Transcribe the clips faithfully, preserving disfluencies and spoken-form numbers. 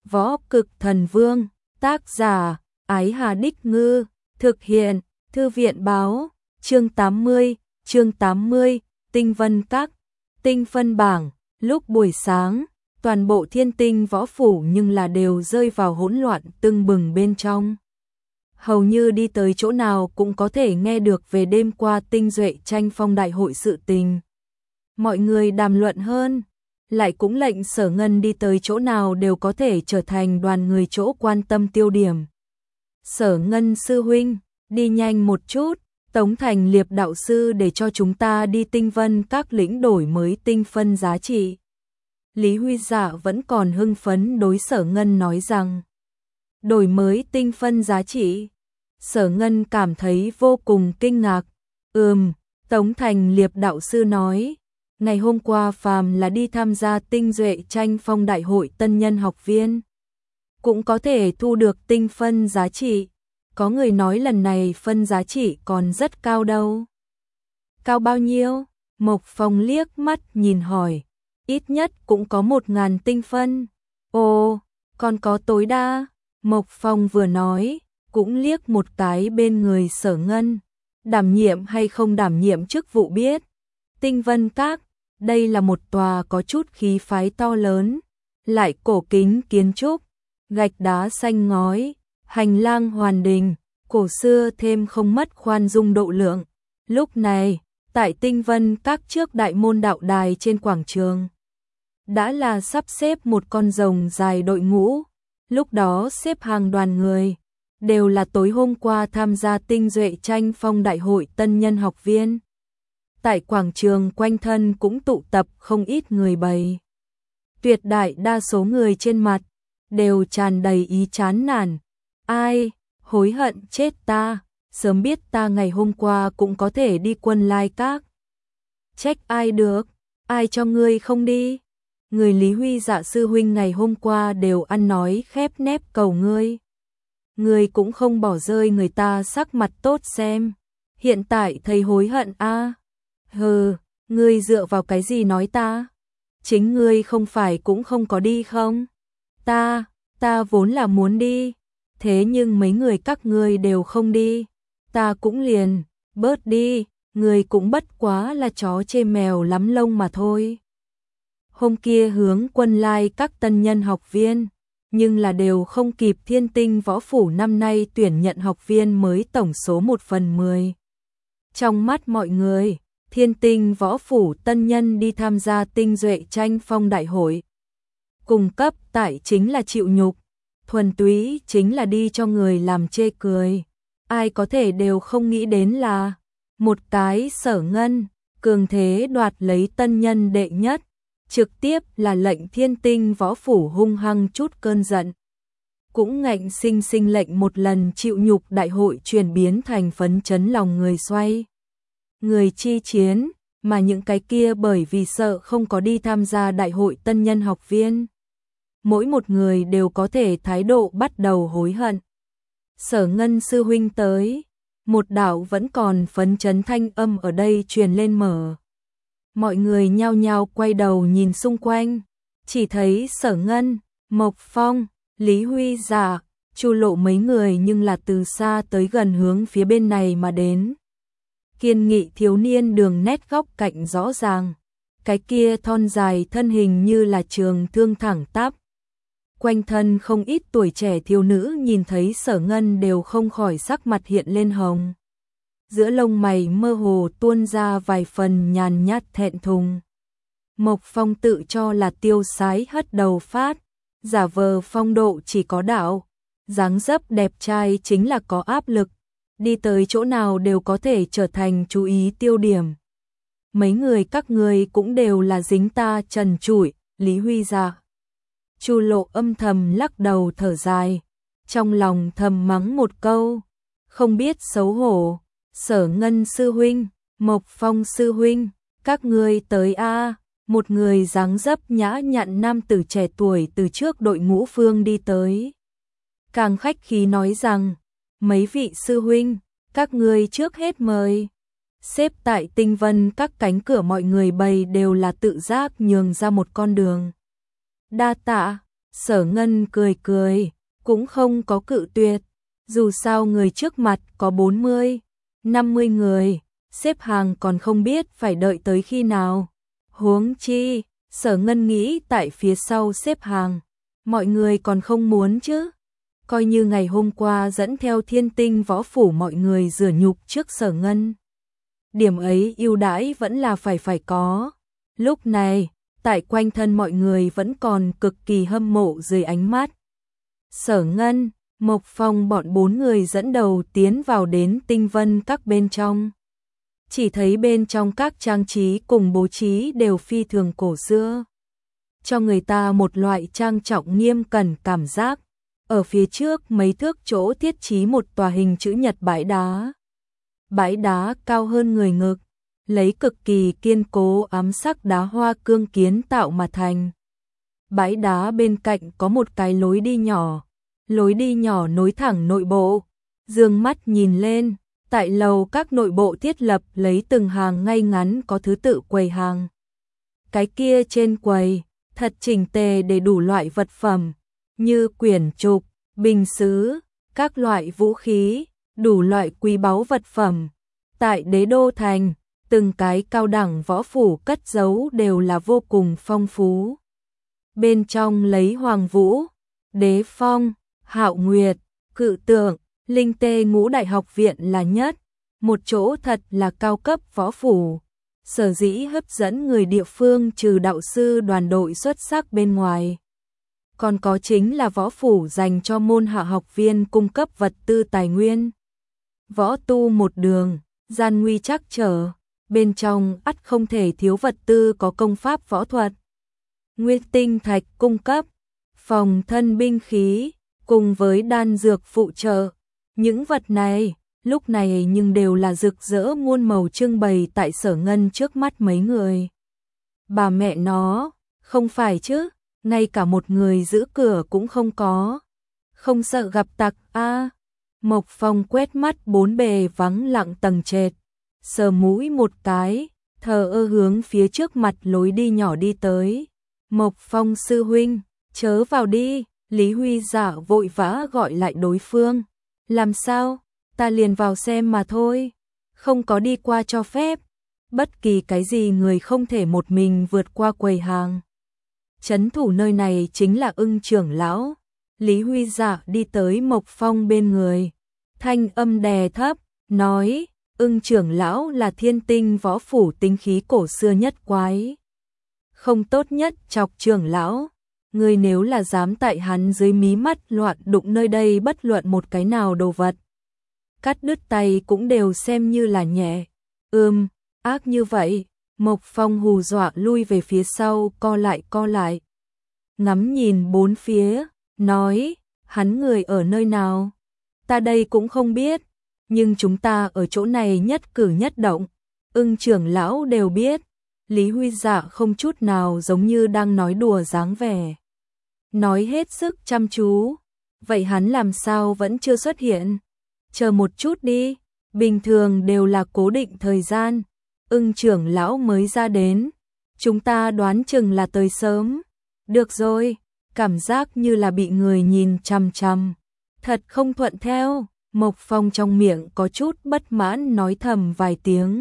Võ Cực Thần Vương, tác giả, Ái Hà Đích Ngư, thực hiện, Thư viện báo, chương tám mươi, chương tám mươi, Tinh Vân Các, Tinh Phân Bảng, lúc buổi sáng, toàn bộ Thiên Tinh võ phủ nhưng là đều rơi vào hỗn loạn tưng bừng bên trong. Hầu như đi tới chỗ nào cũng có thể nghe được về đêm qua tinh duệ tranh phong đại hội sự tình. Mọi người đàm luận hơn, lại cũng lệnh Sở Ngân đi tới chỗ nào đều có thể trở thành đoàn người chỗ quan tâm tiêu điểm. Sở Ngân sư huynh, đi nhanh một chút, Tống Thành Liệp đạo sư để cho chúng ta đi Tinh Vân Các lĩnh đổi mới tinh phân giá trị. Lý Huy Dạ vẫn còn hưng phấn đối Sở Ngân nói rằng, đổi mới tinh phân giá trị. Sở Ngân cảm thấy vô cùng kinh ngạc. Ừm, Tống Thành Liệp đạo sư nói, ngày hôm qua phàm là đi tham gia tinh duệ tranh phong đại hội tân nhân học viên, cũng có thể thu được tinh phân giá trị. Có người nói lần này phân giá trị còn rất cao đâu. Cao bao nhiêu? Mộc Phong liếc mắt nhìn hỏi. Ít nhất cũng có một ngàn tinh phân. Ồ, còn có tối đa. Mộc Phong vừa nói, cũng liếc một cái bên người Sở Ngân. Đảm nhiệm hay không đảm nhiệm chức vụ biết. Tinh Vân Các, đây là một tòa có chút khí phái to lớn, lại cổ kính kiến trúc, gạch đá xanh ngói, hành lang hoàn đình, cổ xưa thêm không mất khoan dung độ lượng. Lúc này, tại Tinh Vân Các trước đại môn đạo đài trên quảng trường, đã là sắp xếp một con rồng dài đội ngũ. Lúc đó xếp hàng đoàn người, đều là tối hôm qua tham gia tinh duệ tranh phong đại hội tân nhân học viên. Tại quảng trường quanh thân cũng tụ tập không ít người bày. Tuyệt đại đa số người trên mặt, đều tràn đầy ý chán nản. Ai, hối hận chết ta, sớm biết ta ngày hôm qua cũng có thể đi Quân Lai Các. Trách ai được, ai cho ngươi không đi. Người Lý Huy Dạ sư huynh ngày hôm qua đều ăn nói khép nép cầu ngươi. Ngươi cũng không bỏ rơi người ta sắc mặt tốt xem. Hiện tại thấy hối hận a? À? Hừ, ngươi dựa vào cái gì nói ta? Chính ngươi không phải cũng không có đi không? Ta, ta vốn là muốn đi. Thế nhưng mấy người các ngươi đều không đi. Ta cũng liền, bớt đi, ngươi cũng bất quá là chó chê mèo lắm lông mà thôi. Hôm kia hướng Quân Lai Các tân nhân học viên, nhưng là đều không kịp Thiên Tinh võ phủ năm nay tuyển nhận học viên mới tổng số một phần mười. Trong mắt mọi người, Thiên Tinh võ phủ tân nhân đi tham gia tinh duệ tranh phong đại hội. Cung cấp tại chính là chịu nhục, thuần túy chính là đi cho người làm chê cười. Ai có thể đều không nghĩ đến là một cái Sở Ngân, cường thế đoạt lấy tân nhân đệ nhất, trực tiếp là lệnh Thiên Tinh võ phủ hung hăng chút cơn giận. Cũng ngạnh sinh sinh lệnh một lần chịu nhục đại hội chuyển biến thành phấn chấn lòng người xoay. Người chi chiến, mà những cái kia bởi vì sợ không có đi tham gia đại hội tân nhân học viên. Mỗi một người đều có thể thái độ bắt đầu hối hận. Sở Ngân sư huynh tới, một đạo vẫn còn phấn chấn thanh âm ở đây truyền lên mở. Mọi người nhao nhao quay đầu nhìn xung quanh, chỉ thấy Sở Ngân, Mộc Phong, Lý Huy Dạ, Chu Lộ mấy người nhưng là từ xa tới gần hướng phía bên này mà đến. Kiên nghị thiếu niên đường nét góc cạnh rõ ràng, cái kia thon dài thân hình như là trường thương thẳng tắp. Quanh thân không ít tuổi trẻ thiếu nữ nhìn thấy Sở Ngân đều không khỏi sắc mặt hiện lên hồng. Giữa lông mày mơ hồ tuôn ra vài phần nhàn nhạt thẹn thùng. Mộc Phong tự cho là tiêu sái hất đầu phát, giả vờ phong độ chỉ có đạo, dáng dấp đẹp trai chính là có áp lực, đi tới chỗ nào đều có thể trở thành chú ý tiêu điểm. Mấy người các người cũng đều là dính ta trần trụi. Lý Huy Dạ, Chu Lộ âm thầm lắc đầu thở dài, trong lòng thầm mắng một câu, không biết xấu hổ. Sở Ngân sư huynh, Mộc Phong sư huynh, các ngươi tới a. Một người dáng dấp nhã nhặn nam tử trẻ tuổi từ trước đội ngũ phương đi tới. Càng khách khí nói rằng, mấy vị sư huynh, các ngươi trước hết mời. Xếp tại Tinh Vân Các cánh cửa mọi người bày đều là tự giác nhường ra một con đường. Đa tạ. Sở Ngân cười cười, cũng không có cự tuyệt. Dù sao người trước mặt có bốn mươi, năm mươi người, xếp hàng còn không biết phải đợi tới khi nào. Huống chi, Sở Ngân nghĩ tại phía sau xếp hàng, mọi người còn không muốn chứ. Coi như ngày hôm qua dẫn theo Thiên Tinh võ phủ mọi người rửa nhục trước Sở Ngân. Điểm ấy ưu đãi vẫn là phải phải có. Lúc này, tại quanh thân mọi người vẫn còn cực kỳ hâm mộ dưới ánh mắt. Sở Ngân, Mộc Phong bọn bốn người dẫn đầu tiến vào đến Tinh Vân Các bên trong. Chỉ thấy bên trong các trang trí cùng bố trí đều phi thường cổ xưa, cho người ta một loại trang trọng nghiêm cẩn cảm giác. Ở phía trước mấy thước chỗ thiết trí một tòa hình chữ nhật bãi đá. Bãi đá cao hơn người ngực, lấy cực kỳ kiên cố ám sắc đá hoa cương kiến tạo mà thành. Bãi đá bên cạnh có một cái lối đi nhỏ, lối đi nhỏ nối thẳng nội bộ. Dương mắt nhìn lên, tại lầu các nội bộ thiết lập lấy từng hàng ngay ngắn có thứ tự quầy hàng. Cái kia trên quầy, thật chỉnh tề để đủ loại vật phẩm, như quyển trục, bình sứ, các loại vũ khí, đủ loại quý báu vật phẩm. Tại Đế Đô Thành, từng cái cao đẳng võ phủ cất giấu đều là vô cùng phong phú. Bên trong lấy Hoàng Vũ, Đế Phong, Hạo Nguyệt, Cự Tượng, Linh Tê ngũ đại học viện là nhất, một chỗ thật là cao cấp võ phủ. Sở dĩ hấp dẫn người địa phương trừ đạo sư đoàn đội xuất sắc bên ngoài, còn có chính là võ phủ dành cho môn hạ học viên cung cấp vật tư tài nguyên. Võ tu một đường, gian nguy trắc trở, bên trong ắt không thể thiếu vật tư có công pháp võ thuật. Nguyên tinh thạch cung cấp, phòng thân binh khí, cùng với đan dược phụ trợ. Những vật này, lúc này nhưng đều là rực rỡ muôn màu trưng bày tại Sở Ngân trước mắt mấy người. Bà mẹ nó, không phải chứ, ngay cả một người giữ cửa cũng không có. Không sợ gặp tặc a? À, Mộc Phong quét mắt bốn bề vắng lặng tầng trệt, sờ mũi một cái, thờ ơ hướng phía trước mặt lối đi nhỏ đi tới. Mộc Phong sư huynh, chớ vào đi. Lý Huy Dạ vội vã gọi lại đối phương. Làm sao? Ta liền vào xem mà thôi. Không có đi qua cho phép. Bất kỳ cái gì người không thể một mình vượt qua quầy hàng. Trấn thủ nơi này chính là Ưng trưởng lão. Lý Huy Dạ đi tới Mộc Phong bên người. Thanh âm đè thấp, nói, Ưng trưởng lão là Thiên Tinh võ phủ tinh khí cổ xưa nhất quái. Không tốt nhất chọc trưởng lão. Người nếu là dám tại hắn dưới mí mắt loạn đụng nơi đây bất luận một cái nào đồ vật, cắt đứt tay cũng đều xem như là nhẹ. Ừm, ác như vậy. Mộc Phong hù dọa lui về phía sau, co lại co lại. Ngắm nhìn bốn phía, nói, hắn người ở nơi nào? Ta đây cũng không biết, nhưng chúng ta ở chỗ này nhất cử nhất động, Ưng trưởng lão đều biết. Lý Huy Dạ không chút nào giống như đang nói đùa dáng vẻ. Nói hết sức chăm chú. Vậy hắn làm sao vẫn chưa xuất hiện? Chờ một chút đi, bình thường đều là cố định thời gian. Ưng trưởng lão mới ra đến, chúng ta đoán chừng là tới sớm. Được rồi, cảm giác như là bị người nhìn chằm chằm. Thật không thuận theo. Mộc Phong trong miệng có chút bất mãn nói thầm vài tiếng.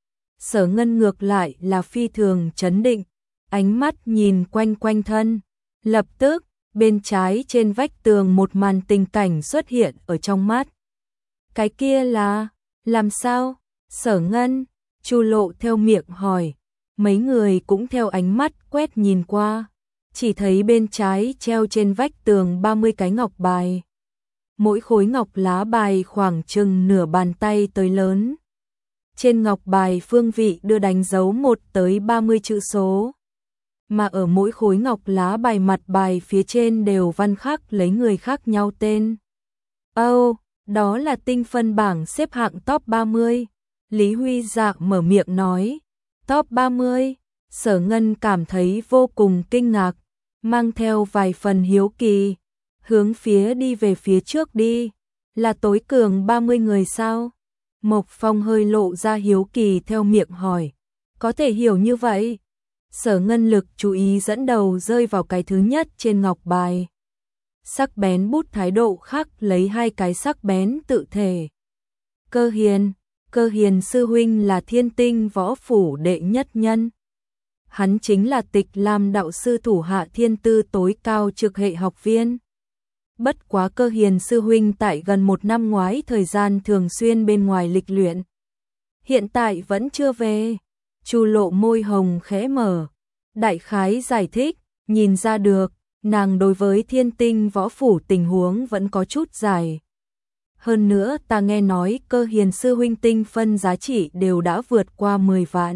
Sở Ngân ngược lại là phi thường trấn định, ánh mắt nhìn quanh quanh thân. Lập tức, bên trái trên vách tường một màn tình cảnh xuất hiện ở trong mắt. Cái kia là, làm sao? Sở Ngân, Chu Lộ theo miệng hỏi. Mấy người cũng theo ánh mắt quét nhìn qua. Chỉ thấy bên trái treo trên vách tường ba mươi cái ngọc bài. Mỗi khối ngọc lá bài khoảng chừng nửa bàn tay tới lớn. Trên ngọc bài phương vị đưa đánh dấu một tới ba mươi chữ số. Mà ở mỗi khối ngọc lá bài mặt bài phía trên đều văn khắc lấy người khác nhau tên. Âu, oh, đó là tinh phân bảng xếp hạng top ba mươi. Lý Huy Dạ mở miệng nói. Top ba mươi, Sở Ngân cảm thấy vô cùng kinh ngạc, mang theo vài phần hiếu kỳ. Hướng phía đi về phía trước đi. Là tối cường ba mươi người sao? Mộc Phong hơi lộ ra hiếu kỳ theo miệng hỏi. Có thể hiểu như vậy. Sở Ngân lực chú ý dẫn đầu rơi vào cái thứ nhất trên ngọc bài. Sắc bén bút thái độ khắc lấy hai cái sắc bén tự thể. Cơ Hiền, Cơ Hiền sư huynh là Thiên Tinh võ phủ đệ nhất nhân. Hắn chính là Tịch Lam đạo sư thủ hạ thiên tư tối cao trực hệ học viên. Bất quá Cơ Hiền sư huynh tại gần một năm ngoái thời gian thường xuyên bên ngoài lịch luyện. Hiện tại vẫn chưa về. Chu Lộ môi hồng khẽ mở. Đại khái giải thích, nhìn ra được, nàng đối với Thiên Tinh võ phủ tình huống vẫn có chút dài. Hơn nữa ta nghe nói Cơ Hiền sư huynh tinh phân giá trị đều đã vượt qua mười vạn.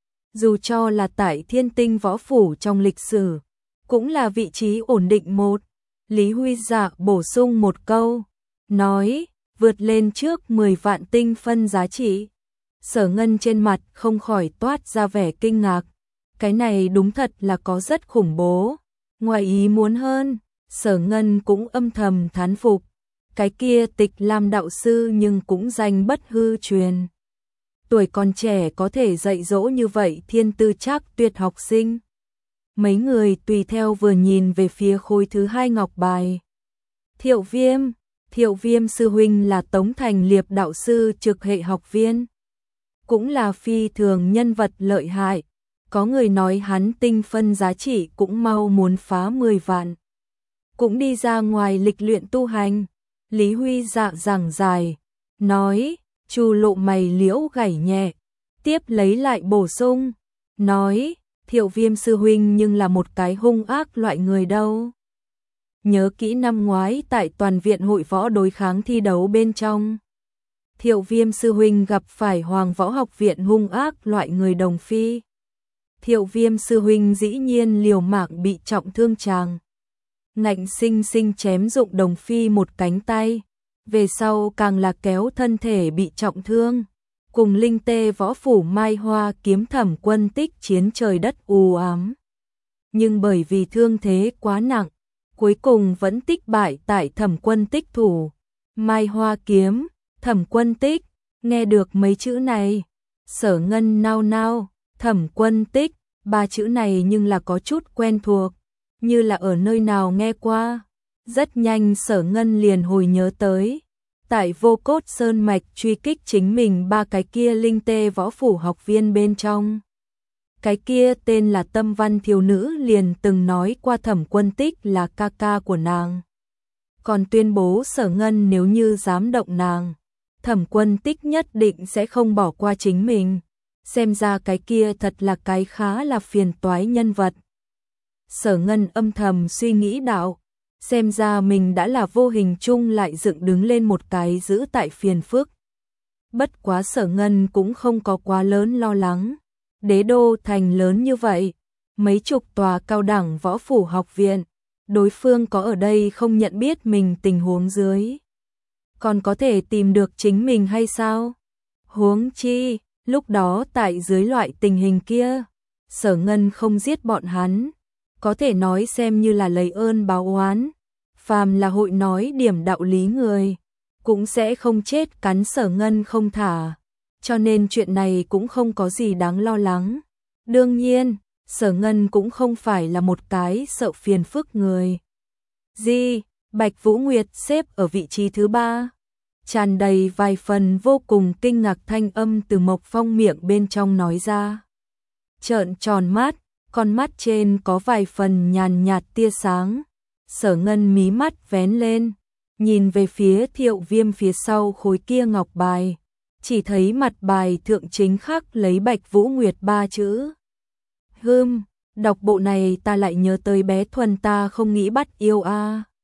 Dù cho là tại Thiên Tinh võ phủ trong lịch sử, cũng là vị trí ổn định một. Lý Huy Dạ bổ sung một câu, nói, vượt lên trước mười vạn tinh phân giá trị. Sở Ngân trên mặt không khỏi toát ra vẻ kinh ngạc. Cái này đúng thật là có rất khủng bố. Ngoài ý muốn hơn, Sở Ngân cũng âm thầm thán phục. Cái kia Tịch Lam đạo sư nhưng cũng danh bất hư truyền. Tuổi còn trẻ có thể dạy dỗ như vậy thiên tư chắc tuyệt học sinh. Mấy người tùy theo vừa nhìn về phía khối thứ hai ngọc bài. Thiệu Viêm, Thiệu Viêm sư huynh là Tống Thành Liệp đạo sư trực hệ học viên. Cũng là phi thường nhân vật lợi hại. Có người nói hắn tinh phân giá trị cũng mau muốn phá mười vạn. Cũng đi ra ngoài lịch luyện tu hành. Lý Huy Dạ giảng dài, nói, Chu Lộ mày liễu gảy nhẹ, tiếp lấy lại bổ sung, nói, Thiệu Viêm sư huynh nhưng là một cái hung ác loại người đâu. Nhớ kỹ năm ngoái tại toàn viện hội võ đối kháng thi đấu bên trong. Thiệu Viêm sư huynh gặp phải Hoàng Võ Học viện hung ác loại người đồng phi. Thiệu Viêm sư huynh dĩ nhiên liều mạng bị trọng thương chàng. Ngạnh sinh sinh chém dụng đồng phi một cánh tay. Về sau càng là kéo thân thể bị trọng thương. Cùng linh tê võ phủ Mai Hoa kiếm Thẩm Quân Tích chiến trời đất u ám. Nhưng bởi vì thương thế quá nặng, cuối cùng vẫn tích bại tại Thẩm Quân Tích thủ. Mai Hoa kiếm, Thẩm Quân Tích, nghe được mấy chữ này. Sở Ngân nao nao, Thẩm Quân Tích, ba chữ này nhưng là có chút quen thuộc. Như là ở nơi nào nghe qua. Rất nhanh Sở Ngân liền hồi nhớ tới. Tại Vô Cốt Sơn Mạch truy kích chính mình ba cái kia linh tê võ phủ học viên bên trong. Cái kia tên là Tâm Văn thiếu nữ liền từng nói qua Thẩm Quân Tích là ca ca của nàng. Còn tuyên bố Sở Ngân nếu như dám động nàng, Thẩm Quân Tích nhất định sẽ không bỏ qua chính mình. Xem ra cái kia thật là cái khá là phiền toái nhân vật. Sở Ngân âm thầm suy nghĩ đạo, xem ra mình đã là vô hình chung lại dựng đứng lên một cái giữ tại phiền phức. Bất quá Sở Ngân cũng không có quá lớn lo lắng. Đế đô thành lớn như vậy, mấy chục tòa cao đẳng võ phủ học viện, đối phương có ở đây không nhận biết mình tình huống dưới. Còn có thể tìm được chính mình hay sao? Huống chi, lúc đó tại dưới loại tình hình kia, Sở Ngân không giết bọn hắn. Có thể nói xem như là lấy ơn báo oán. Phàm là hội nói điểm đạo lý người, cũng sẽ không chết cắn Sở Ngân không thả. Cho nên chuyện này cũng không có gì đáng lo lắng. Đương nhiên, Sở Ngân cũng không phải là một cái sợ phiền phức người. Di, Bạch Vũ Nguyệt xếp ở vị trí thứ ba. Tràn đầy vài phần vô cùng kinh ngạc thanh âm từ Mộc Phong miệng bên trong nói ra. Trợn tròn mắt, con mắt trên có vài phần nhàn nhạt tia sáng. Sở Ngân mí mắt vén lên, nhìn về phía Thiệu Viêm phía sau khối kia ngọc bài, chỉ thấy mặt bài thượng chính khắc lấy Bạch Vũ Nguyệt ba chữ. Hừm, đọc bộ này ta lại nhớ tới bé Thuần ta không nghĩ bắt yêu a. À.